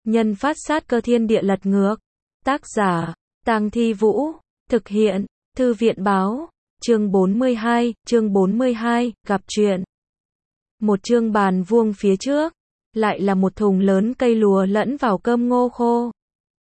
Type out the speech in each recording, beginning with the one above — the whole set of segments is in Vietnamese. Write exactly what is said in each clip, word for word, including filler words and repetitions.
Nhân phát sát cơ thiên địa lật ngược. Tác giả, Tang Thi Vũ. Thực hiện, Thư viện báo. Chương bốn mươi hai, chương bốn mươi hai, gặp chuyện. Một chương bàn vuông phía trước, lại là một thùng lớn cây lùa lẫn vào cơm ngô khô.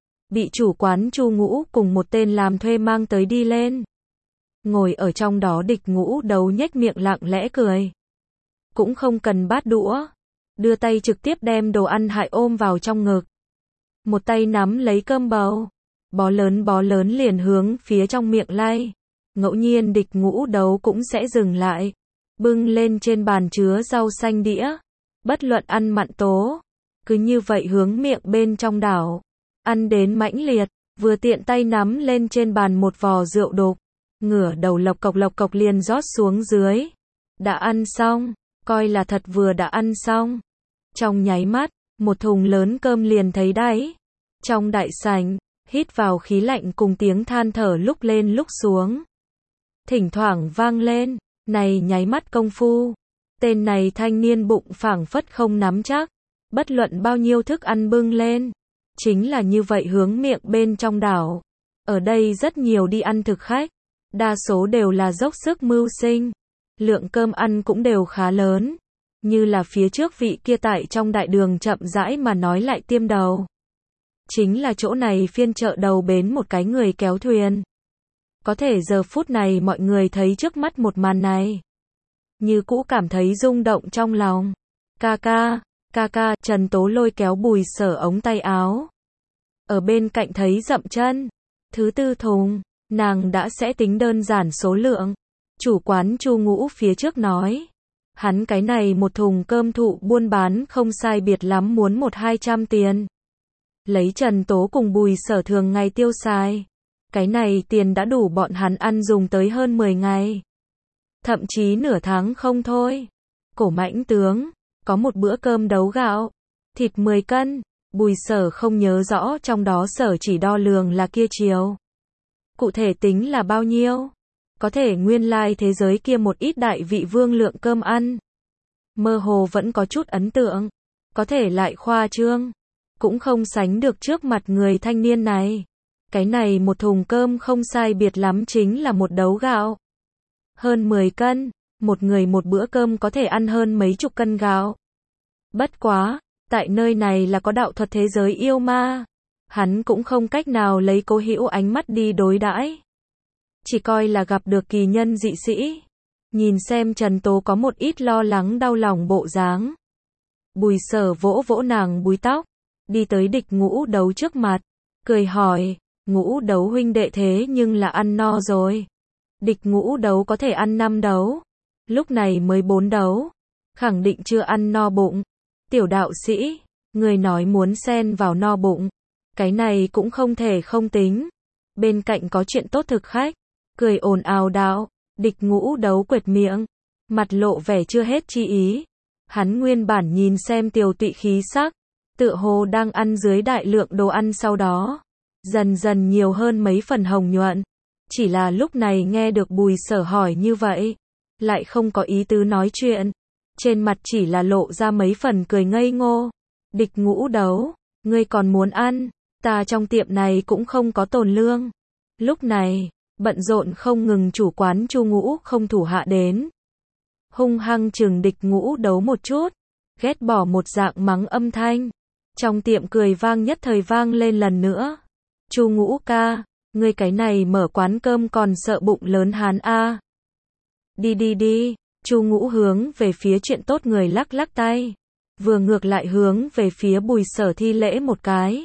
Bị chủ quán Chu Ngũ cùng một tên làm thuê mang tới đi lên. Ngồi ở trong đó Địch Ngũ Đấu nhếch miệng lặng lẽ cười. Cũng không cần bát đũa, đưa tay trực tiếp đem đồ ăn hại ôm vào trong ngực. Một tay nắm lấy cơm bầu, bó lớn bó lớn liền hướng phía trong miệng lay. Ngẫu nhiên Địch Ngũ Đấu cũng sẽ dừng lại, bưng lên trên bàn chứa rau xanh đĩa, bất luận ăn mặn tố, cứ như vậy hướng miệng bên trong đảo, ăn đến mãnh liệt, vừa tiện tay nắm lên trên bàn một vò rượu đục, ngửa đầu lộc cộc lộc cộc liền rót xuống dưới. Đã ăn xong, coi là thật vừa đã ăn xong. Trong nháy mắt, một thùng lớn cơm liền thấy đáy. Trong đại sảnh, hít vào khí lạnh cùng tiếng than thở lúc lên lúc xuống. Thỉnh thoảng vang lên, này nháy mắt công phu. Tên này thanh niên bụng phảng phất không nắm chắc. Bất luận bao nhiêu thức ăn bưng lên, chính là như vậy hướng miệng bên trong đảo. Ở đây rất nhiều đi ăn thực khách, đa số đều là dốc sức mưu sinh. Lượng cơm ăn cũng đều khá lớn. Như là phía trước vị kia tại trong đại đường chậm rãi mà nói lại tiêm đầu. Chính là chỗ này phiên chợ đầu bến một cái người kéo thuyền. Có thể giờ phút này mọi người thấy trước mắt một màn này, như cũ cảm thấy rung động trong lòng. Ca ca, ca ca, Trần Tố lôi kéo Bùi Sở ống tay áo. Ở bên cạnh thấy dậm chân. Thứ tư thùng, nàng đã sẽ tính đơn giản số lượng. Chủ quán Chu Ngũ phía trước nói, hắn cái này một thùng cơm thụ buôn bán không sai biệt lắm muốn một hai trăm tiền. Lấy Trần Tố cùng Bùi Sở thường ngày tiêu xài, cái này tiền đã đủ bọn hắn ăn dùng tới hơn mười ngày. Thậm chí nửa tháng không thôi. Cổ Mãnh tướng, có một bữa cơm đấu gạo, thịt mười cân, Bùi Sở không nhớ rõ trong đó Sở chỉ đo lường là kia chiều. Cụ thể tính là bao nhiêu? Có thể nguyên lai thế giới kia một ít đại vị vương lượng cơm ăn. Mơ hồ vẫn có chút ấn tượng. Có thể lại khoa trương. Cũng không sánh được trước mặt người thanh niên này. Cái này một thùng cơm không sai biệt lắm chính là một đấu gạo. Hơn mười cân. Một người một bữa cơm có thể ăn hơn mấy chục cân gạo. Bất quá, tại nơi này là có đạo thuật thế giới yêu ma. Hắn cũng không cách nào lấy Cố Hữu ánh mắt đi đối đãi. Chỉ coi là gặp được kỳ nhân dị sĩ. Nhìn xem Trần Tố có một ít lo lắng đau lòng bộ dáng. Bùi Sở vỗ vỗ nàng búi tóc, đi tới Địch Ngũ Đấu trước mặt, cười hỏi, Ngũ Đấu huynh đệ thế nhưng là ăn no rồi. Địch Ngũ Đấu có thể ăn năm đấu, lúc này mới bốn đấu, khẳng định chưa ăn no bụng. Tiểu đạo sĩ, người nói muốn xen vào no bụng, cái này cũng không thể không tính. Bên cạnh có chuyện tốt thực khách, cười ồn ào đạo. Địch Ngũ Đấu quệt miệng, mặt lộ vẻ chưa hết chi ý. Hắn nguyên bản nhìn xem tiều tụy khí sắc, tựa hồ đang ăn dưới đại lượng đồ ăn, sau đó dần dần nhiều hơn mấy phần hồng nhuận. Chỉ là lúc này nghe được Bùi Sở hỏi như vậy, lại không có ý tứ nói chuyện, trên mặt chỉ là lộ ra mấy phần cười ngây ngô. Địch Ngũ Đấu, ngươi còn muốn ăn, ta trong tiệm này cũng không có tồn lương. Lúc này bận rộn không ngừng chủ quán Chu Ngũ không thủ hạ đến, hung hăng chừng Địch Ngũ Đấu một chút, ghét bỏ một dạng mắng âm thanh. Trong tiệm cười vang nhất thời vang lên lần nữa. Chu Ngũ ca, ngươi cái này mở quán cơm còn sợ bụng lớn hán a? Đi đi đi. Chu Ngũ hướng về phía chuyện tốt người lắc lắc tay, vừa ngược lại hướng về phía Bùi Sở thi lễ một cái,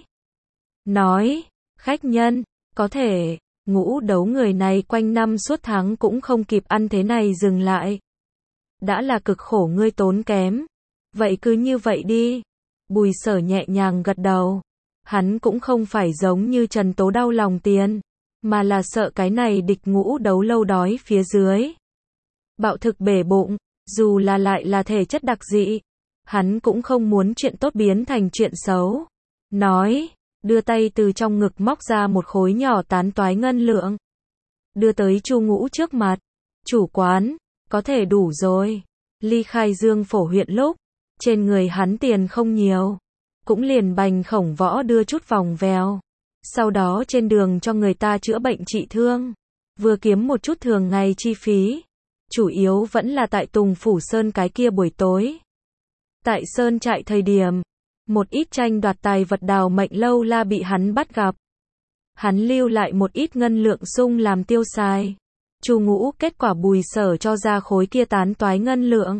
nói, khách nhân, có thể. Ngũ Đấu người này quanh năm suốt tháng cũng không kịp ăn thế này dừng lại. Đã là cực khổ ngươi tốn kém. Vậy cứ như vậy đi. Bùi Sở nhẹ nhàng gật đầu. Hắn cũng không phải giống như Trần Tố đau lòng tiền, mà là sợ cái này Địch Ngũ Đấu lâu đói phía dưới. Bạo thực bể bụng, dù là lại là thể chất đặc dị. Hắn cũng không muốn chuyện tốt biến thành chuyện xấu. Nói, đưa tay từ trong ngực móc ra một khối nhỏ tán toái ngân lượng, đưa tới Chu Ngũ trước mặt. Chủ quán, có thể đủ rồi. Ly khai Dương Phổ huyện lúc, trên người hắn tiền không nhiều, cũng liền bành khổng võ đưa chút vòng vèo. Sau đó trên đường cho người ta chữa bệnh trị thương, vừa kiếm một chút thường ngày chi phí. Chủ yếu vẫn là tại Tùng Phủ Sơn cái kia buổi tối. Tại Sơn trại thời điểm, một ít tranh đoạt tài vật đào mệnh lâu la bị hắn bắt gặp. Hắn lưu lại một ít ngân lượng sung làm tiêu xài. Chu Ngũ kết quả Bùi Sở cho ra khối kia tán toái ngân lượng.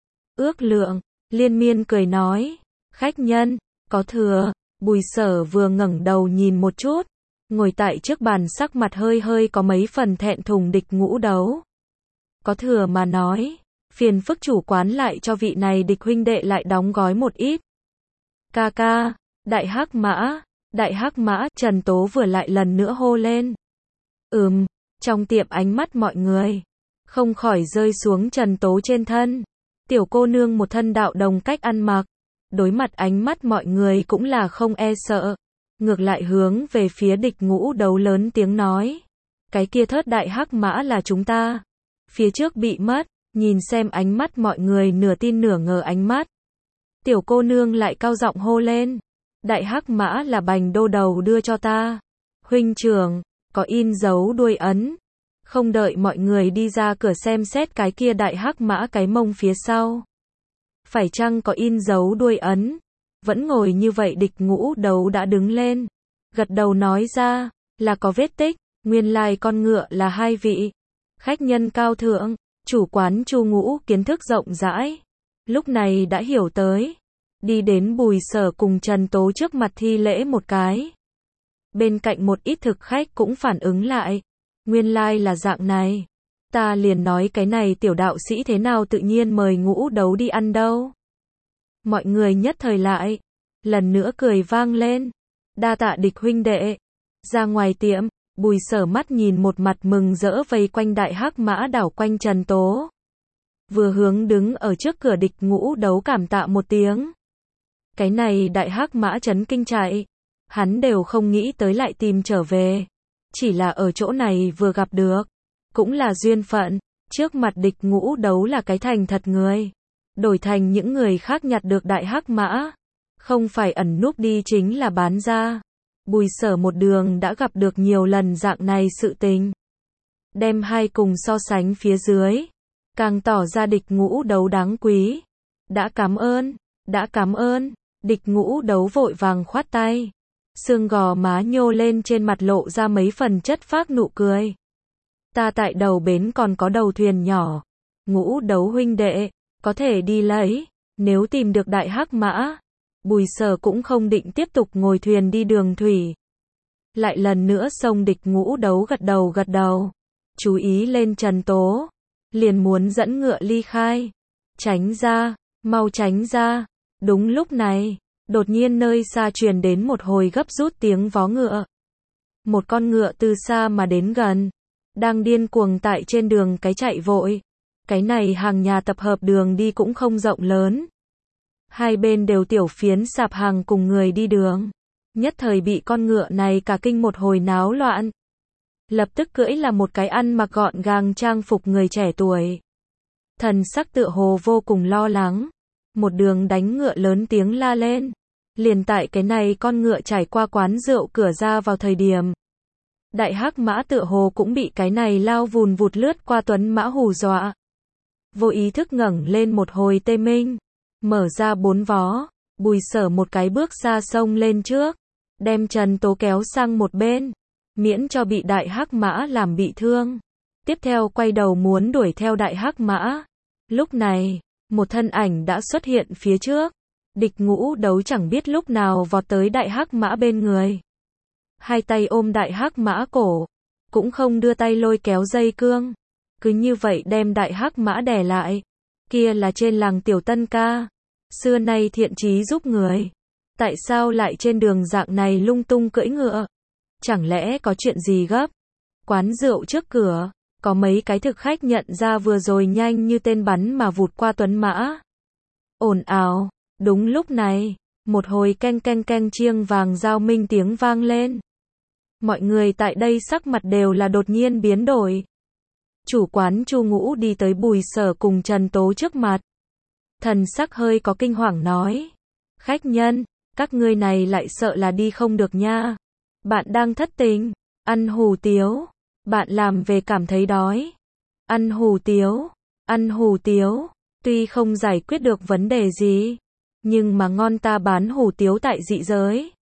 Ước lượng, liên miên cười nói, khách nhân, có thừa. Bùi Sở vừa ngẩng đầu nhìn một chút, ngồi tại trước bàn sắc mặt hơi hơi có mấy phần thẹn thùng. Địch Ngũ Đấu. Có thừa mà nói, phiền phức chủ quán lại cho vị này Địch huynh đệ lại đóng gói một ít. Ca ca, đại hắc mã, đại hắc mã, Trần Tố vừa lại lần nữa hô lên. Ừm, trong tiệm ánh mắt mọi người không khỏi rơi xuống Trần Tố trên thân. Tiểu cô nương một thân đạo đồng cách ăn mặc, đối mặt ánh mắt mọi người cũng là không e sợ, ngược lại hướng về phía Địch Ngũ Đấu lớn tiếng nói, cái kia thớt đại hắc mã là chúng ta. Phía trước bị mất, nhìn xem ánh mắt mọi người nửa tin nửa ngờ ánh mắt. Tiểu cô nương lại cao giọng hô lên, đại hắc mã là Bành đô đầu đưa cho ta. Huynh trưởng, có in dấu đuôi ấn. Không đợi mọi người đi ra cửa xem xét cái kia đại hắc mã cái mông phía sau. Phải chăng có in dấu đuôi ấn? Vẫn ngồi như vậy Địch Ngũ Đấu đã đứng lên, gật đầu nói ra, là có vết tích, nguyên lai con ngựa là hai vị. Khách nhân cao thượng, chủ quán Chu Ngũ kiến thức rộng rãi. Lúc này đã hiểu tới. Đi đến Bùi Sở cùng Trần Tố trước mặt thi lễ một cái. Bên cạnh một ít thực khách cũng phản ứng lại. Nguyên lai là dạng này. Ta liền nói cái này tiểu đạo sĩ thế nào tự nhiên mời Ngũ Đấu đi ăn đâu. Mọi người nhất thời lại. Lần nữa cười vang lên. Đa tạ Địch huynh đệ. Ra ngoài tiệm, Bùi Sở mắt nhìn một mặt mừng rỡ vây quanh đại hắc mã đảo quanh Trần Tố. Vừa hướng đứng ở trước cửa Địch Ngũ Đấu cảm tạ một tiếng. Cái này đại hắc mã chấn kinh chạy. Hắn đều không nghĩ tới lại tìm trở về. Chỉ là ở chỗ này vừa gặp được. Cũng là duyên phận. Trước mặt Địch Ngũ Đấu là cái thành thật người. Đổi thành những người khác nhặt được đại hắc mã. Không phải ẩn núp đi chính là bán ra. Bùi Sở một đường đã gặp được nhiều lần dạng này sự tình. Đem hai cùng so sánh phía dưới. Càng tỏ ra Địch Ngũ Đấu đáng quý. Đã cảm ơn, đã cảm ơn. Địch Ngũ Đấu vội vàng khoát tay. Xương gò má nhô lên trên mặt lộ ra mấy phần chất phác nụ cười. Ta tại đầu bến còn có đầu thuyền nhỏ. Ngũ Đấu huynh đệ, có thể đi lấy. Nếu tìm được đại hắc mã. Bùi Sở cũng không định tiếp tục ngồi thuyền đi đường thủy. Lại lần nữa xông Địch Ngũ Đấu gật đầu gật đầu. Chú ý lên Trần Tố. Liền muốn dẫn ngựa ly khai. Tránh ra, mau tránh ra. Đúng lúc này, đột nhiên nơi xa truyền đến một hồi gấp rút tiếng vó ngựa. Một con ngựa từ xa mà đến gần. Đang điên cuồng tại trên đường cái chạy vội. Cái này hàng nhà tập hợp đường đi cũng không rộng lớn. Hai bên đều tiểu phiến sạp hàng cùng người đi đường. Nhất thời bị con ngựa này cả kinh một hồi náo loạn. Lập tức cưỡi là một cái ăn mặc gọn gàng trang phục người trẻ tuổi. Thần sắc tựa hồ vô cùng lo lắng. Một đường đánh ngựa lớn tiếng la lên. Liền tại cái này con ngựa trải qua quán rượu cửa ra vào thời điểm. Đại hắc mã tựa hồ cũng bị cái này lao vùn vụt lướt qua tuấn mã hù dọa. Vô ý thức ngẩng lên một hồi tê minh. Mở ra bốn vó. Bùi Sở một cái bước xa sông lên trước. Đem Trần Tố kéo sang một bên. Miễn cho bị đại hắc mã làm bị thương. Tiếp theo quay đầu muốn đuổi theo đại hắc mã. Lúc này, một thân ảnh đã xuất hiện phía trước. Địch Ngũ Đấu chẳng biết lúc nào vọt tới đại hắc mã bên người. Hai tay ôm đại hắc mã cổ. Cũng không đưa tay lôi kéo dây cương. Cứ như vậy đem đại hắc mã đè lại. Kia là trên làng Tiểu Tân ca. Xưa nay thiện chí giúp người. Tại sao lại trên đường dạng này lung tung cưỡi ngựa? Chẳng lẽ có chuyện gì gấp? Quán rượu trước cửa, có mấy cái thực khách nhận ra vừa rồi nhanh như tên bắn mà vụt qua tuấn mã. Ồn ào, đúng lúc này, một hồi keng keng keng chiêng vàng giao minh tiếng vang lên. Mọi người tại đây sắc mặt đều là đột nhiên biến đổi. Chủ quán Chu Ngũ đi tới Bùi Sở cùng Trần Tố trước mặt. Thần sắc hơi có kinh hoàng nói. Khách nhân, Các ngươi này lại sợ là đi không được nha. Bạn đang thất tình, ăn hủ tiếu, bạn làm về cảm thấy đói. Ăn hủ tiếu, ăn hủ tiếu, tuy không giải quyết được vấn đề gì, nhưng mà ngon ta bán hủ tiếu tại dị giới.